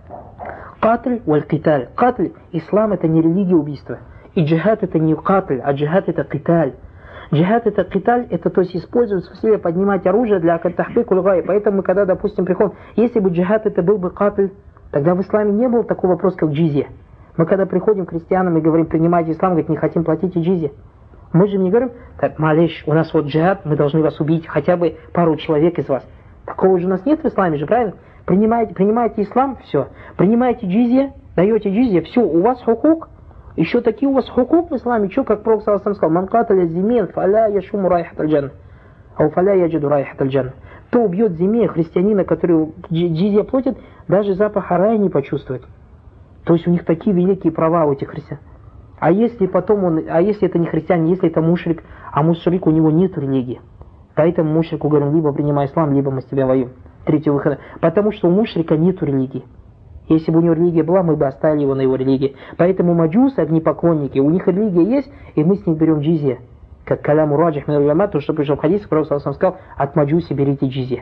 Катль валь киталь. Катль, ислам это не религия убийства. И джихад это не катль, а джихад это киталь. Джихад это киталь, это то есть используется в себе поднимать оружие для тахбикуль гай. Поэтому мы когда, допустим, приходим, если бы джихад это был бы катль, тогда в исламе не было такого вопроса, как джизья. Мы когда приходим к христианам и говорим: принимайте ислам, говорит, не хотим платить и джизья. Мы же не говорим: так, малейш, у нас вот джихад, мы должны вас убить, хотя бы пару человек из вас. Такого же у нас нет в исламе же, правильно? Принимаете, принимаете ислам, все. Принимаете джизья, даете джизья, все, у вас хукук. Еще такие у вас хукук в исламе, что, как пророк саллаллаху алейхи ва саллям сказал: «Ман каталя зимин, фаля яшуму райхат аль-джанна, ау фаля яджиду райхат аль-джанна». Кто убьет зиме, христианина, который джизья платит, даже запах рая не почувствует. То есть у них такие великие права у этих христиан. А если потом он, а если это не христианин, если это мушрик, а мушрик у него нет религии. Поэтому мушрику говорим: либо принимай ислам, либо мы с тебя воюем. Третьего выхода. Потому что у мушрика нет религии. Если бы у него религия была, мы бы оставили его на его религии. Поэтому маджусы, огнепоклонники, у них религия есть, и мы с них берем джизья. Как каляму раджих мин уляма, то, что пришел в хадис, пророк саллаллаху алейхи ва саллям сказал: от маджуси берите джизья.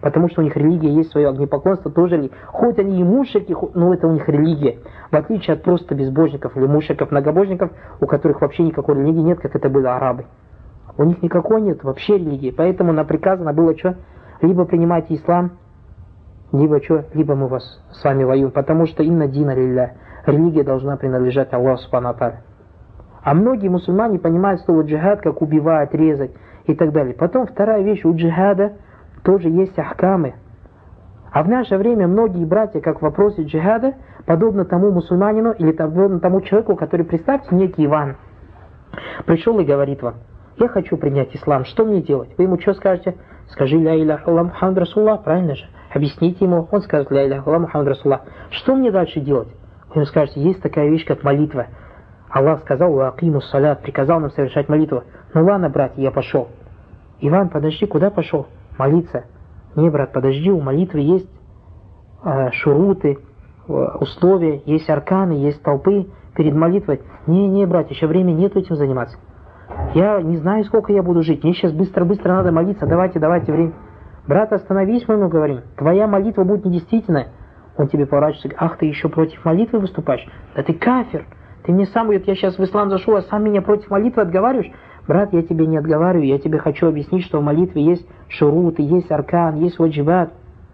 Потому что у них религия есть свое, огнепоклонство тоже ли. Хоть они и мушрики, но это у них религия. В отличие от просто безбожников или мушриков, многобожников, у которых вообще никакой религии нет, как это были арабы. У них никакой нет вообще религии. Поэтому нам приказано было что? Либо принимайте ислам, либо что? Либо мы вас с вами воюем. Потому что инна дина лилля. Религия должна принадлежать Аллаху субхану ва тааля. А многие мусульмане понимают слово джихад как убивать, резать и так далее. Потом вторая вещь, у джихада тоже есть ахкамы. А в наше время многие братья, как в вопросе джихада, подобно тому мусульманину или подобно тому человеку, который, представьте, некий Иван, пришел и говорит вам: я хочу принять ислам, что мне делать? Вы ему что скажете? Скажи ля иляха илля Мухаммад Расулуллах, правильно же? Объясните ему, он скажет ля иляха илля Мухаммад Расулуллах. Что мне дальше делать? Вы ему скажете, есть такая вещь, как молитва. Аллах сказал: ва акимус салят, приказал нам совершать молитву. Ну ладно, братья, я пошел. Иван, подожди, куда пошел? Молиться. Не, брат, подожди, у молитвы есть э, шуруты, э, условия, есть арканы, есть толпы перед молитвой. Не, не, брат, еще времени нет этим заниматься. Я не знаю, сколько я буду жить. Мне сейчас быстро-быстро надо молиться. Давайте, давайте, время. Брат, остановись, мы ему говорим. Твоя молитва будет недействительная. Он тебе поворачивается и говорит: ах, ты еще против молитвы выступаешь? Да ты кафир. Ты мне сам, говорит, я сейчас в ислам зашел, а сам меня против молитвы отговариваешь? Брат, я тебе не отговариваю, я тебе хочу объяснить, что в молитве есть шуруты, есть аркан, есть ваджибат.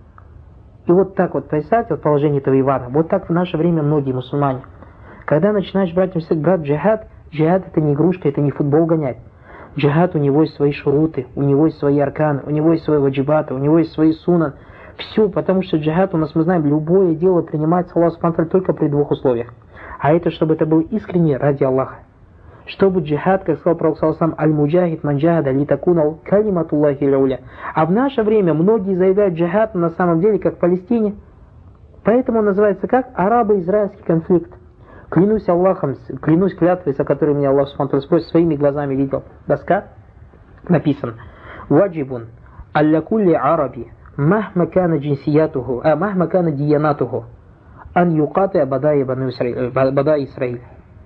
И вот так вот, представьте, вот положение этого Ивана. Вот так в наше время многие мусульмане. Когда начинаешь братьям сказать: брат, джихад, джихад это не игрушка, это не футбол гонять. Джихад, у него есть свои шуруты, у него есть свои арканы, у него есть свои ваджибаты, у него есть свои сунан. Все, потому что джихад, у нас, мы знаем, любое дело принимается Аллах субхану ва тааля только при двух условиях. А это, чтобы это было искренне ради Аллаха. Чтобы джихад, как сказал Пророк саллаллаху алейхи ва саллям, аль-муджахид ман джахада литакунал калиматуллахи ля-уля. А в наше время многие заявляют джихад на самом деле, как в Палестине. Поэтому он называется как? Арабо-израильский конфликт. Клянусь Аллахом, клянусь клятвой, за которой меня Аллах субхану ва тааля своими глазами видел. Доска написано: ваджибун алля кулли араби махма кана джинсиятуху, а махма кана диянатуху ан юкаты бадай Исраиль.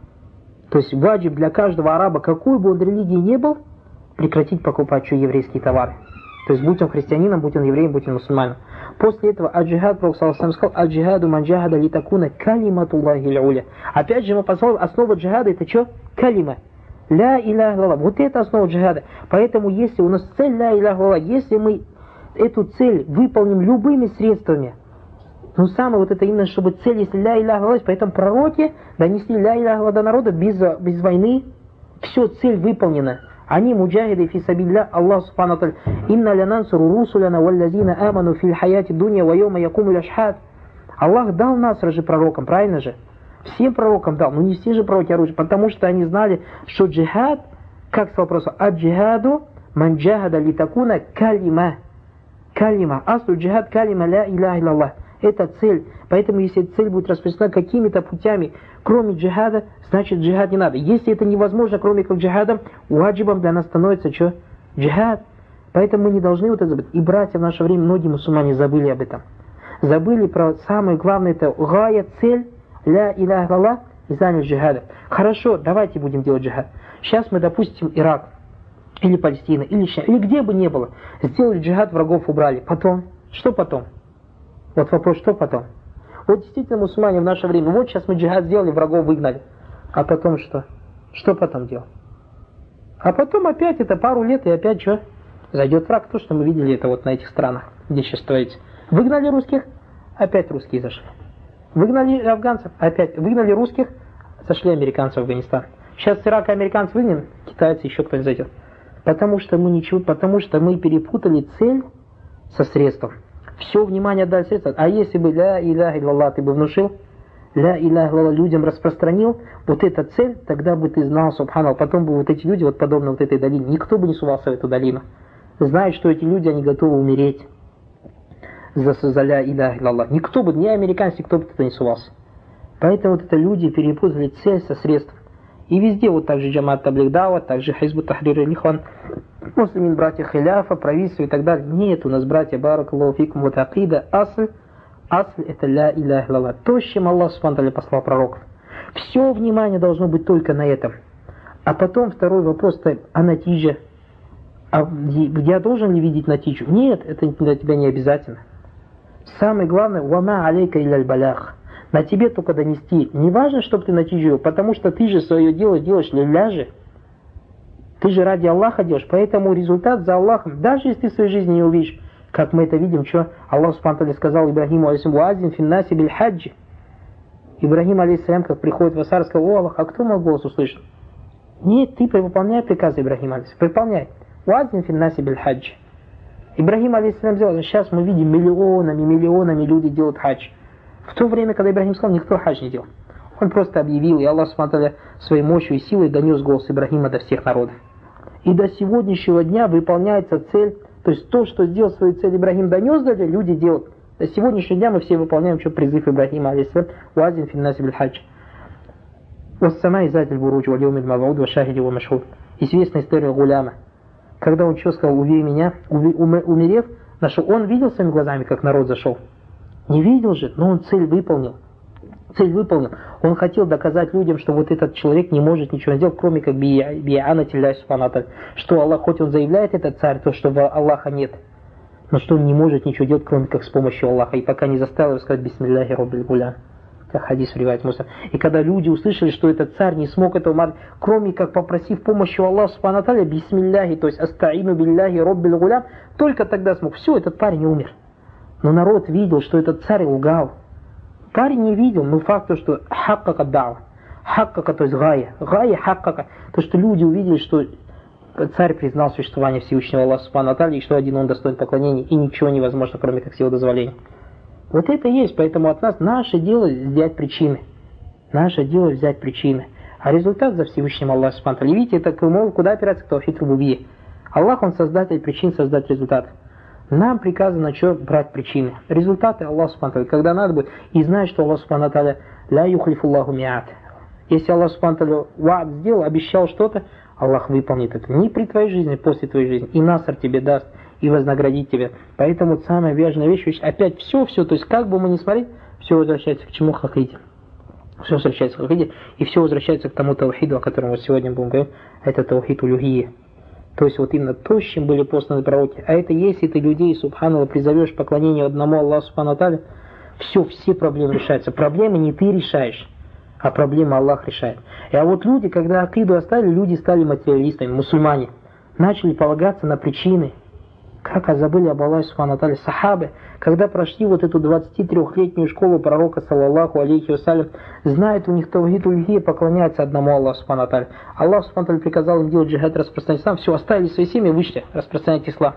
То есть ваджиб для каждого араба, какой бы он религии не был, прекратить покупать что еврейские товары. То есть будь он христианином, будь он евреем, будь он мусульманином. После этого аджихад, Пророк саллаллаху алейхи ва саллям сказал: аджихаду ман джахада литакуна калиматуллахи ля-уля. Опять же мы посмотрим, основа джихада это что? Калима. Ля иляха илlallah. Вот это основа джихада. Поэтому если у нас цель ля иляха илlallah, если мы эту цель выполним любыми средствами, ну самое вот это именно, чтобы цель, если ля иляха илlallah, поэтому пророки донесли ля иляха илlallah до народа без, без войны, все, цель выполнена. Они муджахиды фи сабилля, Аллах субхану ва тааля: инна лянансуру русуляна валлазина аману фил хаяти дунья ва йома якуму ляшхад. Аллах дал наср же пророкам, правильно же? Всем пророкам дал, но не все же пророки оружие, потому что они знали, что джихад, как сказал просто, ад-джихаду ман джахада литакуна калима. Калима. Аслу джихад калима ля иляха илlallah. Это цель. Поэтому если цель будет распространена какими-то путями, кроме джихада, значит джихад не надо. Если это невозможно, кроме как джихадом, ваджибом для нас становится что? Джихад. Поэтому мы не должны вот это забыть. И братья в наше время, многие мусульмане забыли об этом. Забыли про самое главное, это гая, цель, ля иляха илlallah, и заняли джихада. Хорошо, давайте будем делать джихад. Сейчас мы, допустим, Ирак, или Палестина, или Шам, или где бы ни было, сделали джихад, врагов убрали. Потом, что потом? Вот вопрос, что потом? Вот действительно мусульмане в наше время, вот сейчас мы джихад сделали, врагов выгнали. А потом что? Что потом делать? А потом опять это пару лет, и опять что? Зайдет враг. То, что мы видели, это вот на этих странах, где сейчас творится. Выгнали русских, опять русские зашли. Выгнали афганцев, опять. Выгнали русских, зашли американцы в Афганистан. Сейчас с Ирака американцев выгнали, китайцы, еще кто-нибудь зайдет. Потому что мы ничего, потому что мы перепутали цель со средством. Все внимание отдали средствам. А если бы ля иляха илlallah ты бы внушил, ля иляха илlallah людям распространил, вот эта цель, тогда бы ты знал, субханаллах, потом бы вот эти люди, вот подобно вот этой долине, никто бы не сувался в эту долину. Знает, что эти люди, они готовы умереть за, за ля иляха илlallah. Никто бы, ни американцы, никто бы туда не сувался. Поэтому вот это люди перепутали цель со средством. И везде вот так же Джамаат Таблигh Дава, также Хизбут Тахрир аль-Ихон, муслимин, братья Хиляфа, правительство и так далее. Нет, у нас, братья, баракаллаху фикум, вот акида, асль, асль это ля иляха илlallah. То, с чем Аллах субхану ва тааля послал пророков. Все внимание должно быть только на этом. А потом второй вопрос, а натиджа, А я должен ли видеть натичу? Нет, это для тебя не обязательно. Самое главное, «Вама алейка иляль балях». На тебе только донести. Не важно, чтобы ты натичу, потому что ты же свое дело делаешь лилля же. Ты же ради Аллаха делаешь, поэтому результат за Аллахом. Даже если ты в своей жизни не увидишь, как мы это видим, что Аллах субхану ва тааля сказал Ибрахиму алейхиссалям: «Ваазин финнаси биль хаджи». Ибрахим алейхиссалям, как приходит в Асар, сказал: «О Аллах, а кто мой голос услышит?» Нет, ты выполняй приказы Ибрахима алейхиссалям, выполняй. «Ваазин финнаси биль хаджи». Ибрахим алейхиссалям сделал. Сейчас мы видим миллионами, миллионами люди делают хадж. В то время, когда Ибрахим сказал, никто хадж не делал. Он просто объявил, и Аллах субхану ва тааля своей мощью и силой донес голос Ибрахима до всех народов. И до сегодняшнего дня выполняется цель, то есть то, что сделал свою цель Ибрахим, донес даже, люди делают. До сегодняшнего дня мы все выполняем, что призыв Ибрахима алейхиссалям: «Уазин финнаси биль хадж». «Вассамай затель буруджи валь йомиль мавауд ва шахиди ва машхуд». Известная история Гуляма. Когда он что сказал: «Убей меня», умерев, нашел, он видел своими глазами, как народ зашел. Не видел же, но он цель выполнил. Цель выполнил. Он хотел доказать людям, что вот этот человек не может ничего сделать, кроме как би'ана тилляхи субхану ва тааля. Что Аллах, хоть он заявляет, этот царь, то, что Аллаха нет, но что он не может ничего делать, кроме как с помощью Аллаха. И пока не заставил его сказать «Бисмилляхи роббиль гулям», как хадис в ривайат Муслим. И когда люди услышали, что этот царь не смог этого мать, кроме как попросив помощи Аллаха субхану ва тааля, «Бисмилляхи», то есть «Астаину билляхи роббиль гулям», только тогда смог. Все, этот парень умер. Но народ видел, что этот царь лгал. Парень не видел, но факт то, что хаккака дава. Хаккака, то есть гая. Гая хаккака. То, что люди увидели, что царь признал существование Всевышнего Аллаха субхану ва тааля, и что один он достоин поклонения, и ничего невозможно, кроме как с его дозволения. Вот это и есть, поэтому от нас наше дело взять причины. Наше дело взять причины. А результат за Всевышним Аллахом субхану ва тааля. Видите, это куда опирается к тавхид рубубия. Аллах, он создатель причин, создатель результатов. Нам приказано что? Брать причины. Результаты Аллах субхану ва тааля, когда надо будет, и знать, что Аллах субхану ва тааля ля юхлифуллаху миат. Если Аллах субхану ва тааля ва'д сделал, обещал что-то, Аллах выполнит это. Не при твоей жизни, после твоей жизни. И наср тебе даст, и вознаградит тебя. Поэтому самая важная вещь, вещь опять все, все, то есть как бы мы ни смотрели, все возвращается к чему? К акиде. Все возвращается к акиде, и все возвращается к тому таухиду, о котором мы сегодня будем говорить, это таухид улюхия. То есть вот именно то, с чем были посланы пророки. А это если ты людей, субханаллах, призовешь к поклонению одному Аллаху субхану ва тааля, все, все проблемы решаются. Проблемы не ты решаешь, а проблемы Аллах решает. И а вот люди, когда акиду оставили, люди стали материалистами, мусульмане. Начали полагаться на причины. Как а забыли об Аллахе субхану ва тааля. Сахабы, когда прошли вот эту двадцатитрёхлетнюю школу пророка, саллаллаху алейхи вассалям, знают, у них тавхид улюхия, поклоняются одному Аллаху субхану ва тааля. Аллах субхану ва тааля приказал им делать джихад, распространять ислам, все, оставили свои семьи, вышли, распространять ислам.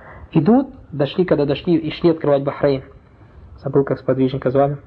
Идут, дошли, когда дошли, и шли открывать Бахрейн. Забыл, как сподвижника звали.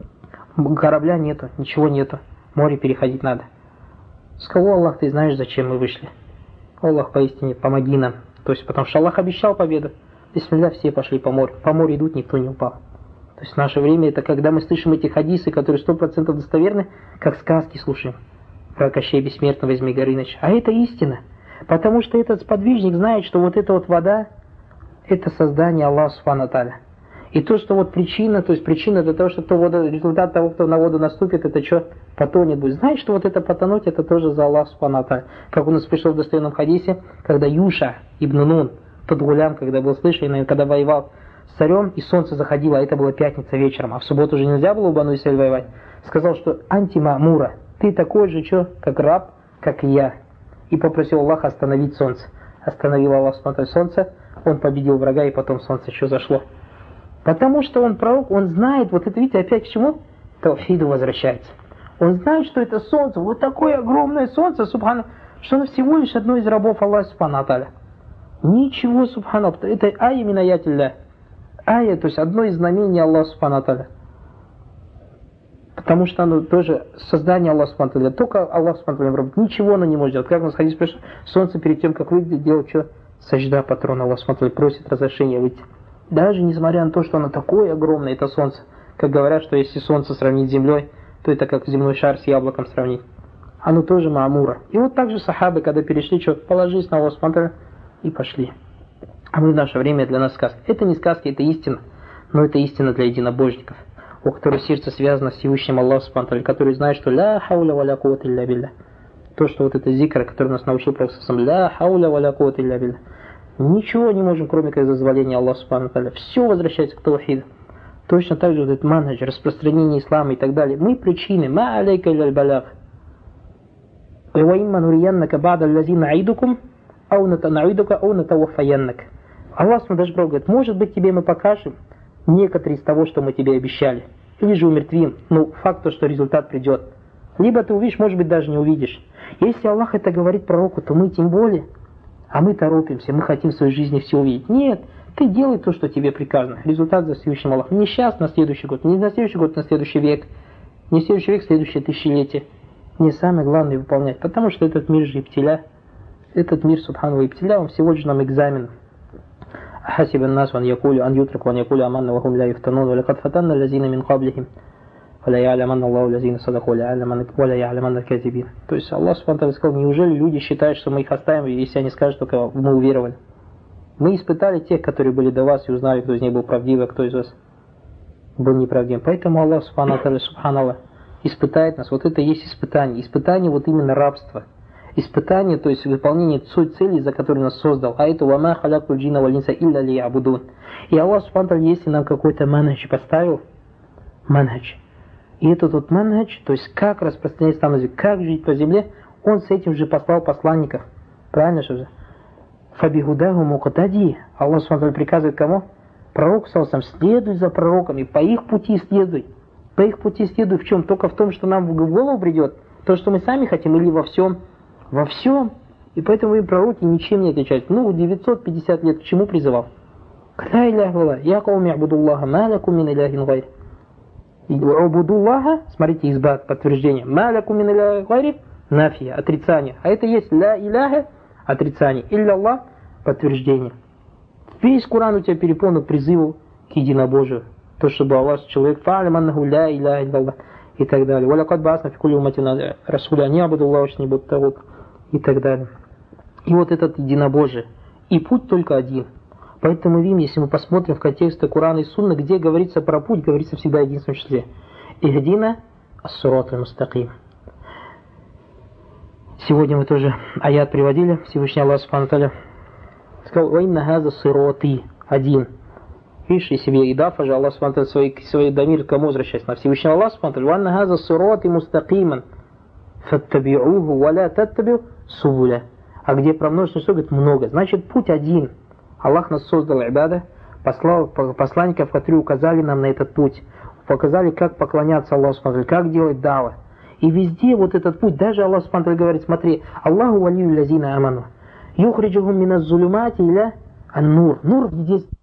Корабля нету, ничего нету, море переходить надо. Сказал: Аллах, ты знаешь, зачем мы вышли. Аллах, поистине, помоги нам. То есть, потому что Аллах обещал победу. Бисмилля, все пошли по морю. По морю идут, никто не упал. То есть, в наше время, это когда мы слышим эти хадисы, которые сто процентов достоверны, как сказки слушаем. Про Кощея Бессмертного из Мегарыныч. А это истина. Потому что этот сподвижник знает, что вот эта вот вода, это создание Аллаха субхану ва тааля. И то, что вот причина, то есть причина для того, что то вода, результат того, кто на воду наступит, это что? Потонет будет. Знаешь, что вот это потонуть, это тоже за Аллах субхану ва тааля. Как у нас пришло в достоверном хадисе, когда Юша ибн Нун, тот гулям, когда был слышен, когда воевал с царем, и солнце заходило, а это была пятница вечером, а в субботу уже нельзя было у Бану Исраиль воевать, сказал, что антимамура, ты такой же, что, как раб, как и я. И попросил Аллаха остановить солнце. Остановил Аллах субхану ва тааля солнце, он победил врага, и потом солнце еще зашло. Потому что он пророк, он знает, вот это, видите, опять к чему? Таухиду возвращается. Он знает, что это солнце, вот такое огромное солнце, субхану, что оно всего лишь одно из рабов Аллаха субхану ва тааля. Ничего, субхану, это ая минаятилля. Ая, то есть одно из знамений Аллаха субхану ва тааля. Потому что оно тоже создание Аллаха субхану ва тааля. Только Аллах субхану ва тааля, ничего оно не может делать. Как у нас хадис пришел, солнце перед тем, как выйдет, делает что? Сажда патрона Аллаха субхану ва тааля, просит разрешения выйти. Даже несмотря на то, что оно такое огромное, это солнце. Как говорят, что если солнце сравнить с землей, то это как земной шар с яблоком сравнить. Оно тоже маамура. И вот так же сахабы, когда перешли, что положились на Аллаха субхану ва тааля и пошли. А мы в наше время для нас сказки. Это не сказки, это истина. Но это истина для единобожников, у которых сердце связано с Всевышним Аллахом субхану ва тааля, которые знают, что ля хауля ва ля куввата илля билля. То, что вот это зикр, который нас научил Пророк, ля хауля ва ля куввата илля билля. Ничего не можем, кроме как дозволения Аллаха Субхану Тааля. Все возвращается к таухиду. Точно так же вот этот манхадж, распространение ислама и так далее. Мы причины. Ма алейка иляль балаг. Ва имма нурияннака ба'да аллази на'идукум, ау на'идука, ау натаваффаяннак. Аллах даже говорит, может быть, тебе мы покажем некоторые из того, что мы тебе обещали. Или же умертвим. Ну, факт то, что результат придет. Либо ты увидишь, может быть, даже не увидишь. Если Аллах это говорит пророку, то мы тем более. А мы торопимся, мы хотим в своей жизни все увидеть. Нет, ты делай то, что тебе приказано. Результат за Всевышним Аллахом. Не сейчас, на следующий год. Не на следующий год, на следующий век. Не следующий век, следующее тысячелетие. Не самое главное выполнять. Потому что этот мир же ибтиля. Этот мир, субхану ибтиля, он всего лишь нам экзамен. حسب الناس أن يقولوا أن يتركوا أن يقولوا آمنا وهم لا يفتنون ولقد فتنا الذين من قبلهم ولا يعلمن الله الذين صدقوا ولا يعلمن الكاذبين. То есть Аллах Субхану сказал, неужели люди считают, что мы их оставим, если они скажут, только мы уверовали? Мы испытали тех, которые были до вас, и узнали, кто из них был правдивый, а кто из вас был неправдивым. Поэтому Аллах Субхану испытает нас. Вот это и есть испытание. Испытание вот именно рабства. Испытание, то есть выполнение той цели, за которую нас создал. А это «Вама халякул джинна валь инса илля лиябудун». И Аллах Субхану, если нам какой-то манхадж поставил, манхадж, и этот вот манхадж, то есть как распространять ислам, как жить по земле, он с этим же послал посланников. Правильно же? Фабихудаху мукатади. Аллах Субхану приказывает кому? Пророк сам следуй за пророками, по их пути следуй. По их пути следуй в чем? Только в том, что нам в голову придет, то, что мы сами хотим, или во всем. Во всем. И поэтому и пророки ничем не отличаются. Ну, девятьсот пятьдесят лет к чему призывал? Ла иляха илля. Я кауми абудуллаха, ма лакум мин иляхин гайр. Абудуллаха, смотрите, избат, подтверждение. Ма лакум мин иляхин гайр, нафия, отрицание. А это есть ла иляха, отрицание. Илля Аллах, подтверждение. Весь Коран у тебя переполнен призывом к единобожию. То, чтобы Аллах, человек, фа'алям аннаху ла иляха илля и так далее. Валякад баасна фи кулли умматин расуля ани абудуллаха шнибут тагут. И так далее. И вот этот единобожие. И путь только один. Поэтому мы видим, если мы посмотрим в контексте Корана и Сунны, где говорится про путь, говорится всегда в единственном числе. Ихдина ас-сират аль-мустаким. Сегодня мы тоже аят приводили. Всевышний Аллах Субхану Тааля сказал: «Ва инна хаза сирати» один. Видишь, и себе идафа же Аллах Субхану Тааля свой, свой дамир кому возвращается? На Всевышний Аллах Субхану Тааля. «Ва инна хаза сирати мустакиман фаттаби'уху ва ла таттаби'у субуля». А где про множество число, говорит, много. Значит, путь один. Аллах нас создал, ибада, послал посланников, которые указали нам на этот путь. Показали, как поклоняться Аллаху Субхану, как делать дава. И везде вот этот путь, даже Аллах Субхану говорит, смотри, Аллаху валию лазина аману. Юхриджухум миназ зулюмати иля ан-нур. Нур здесь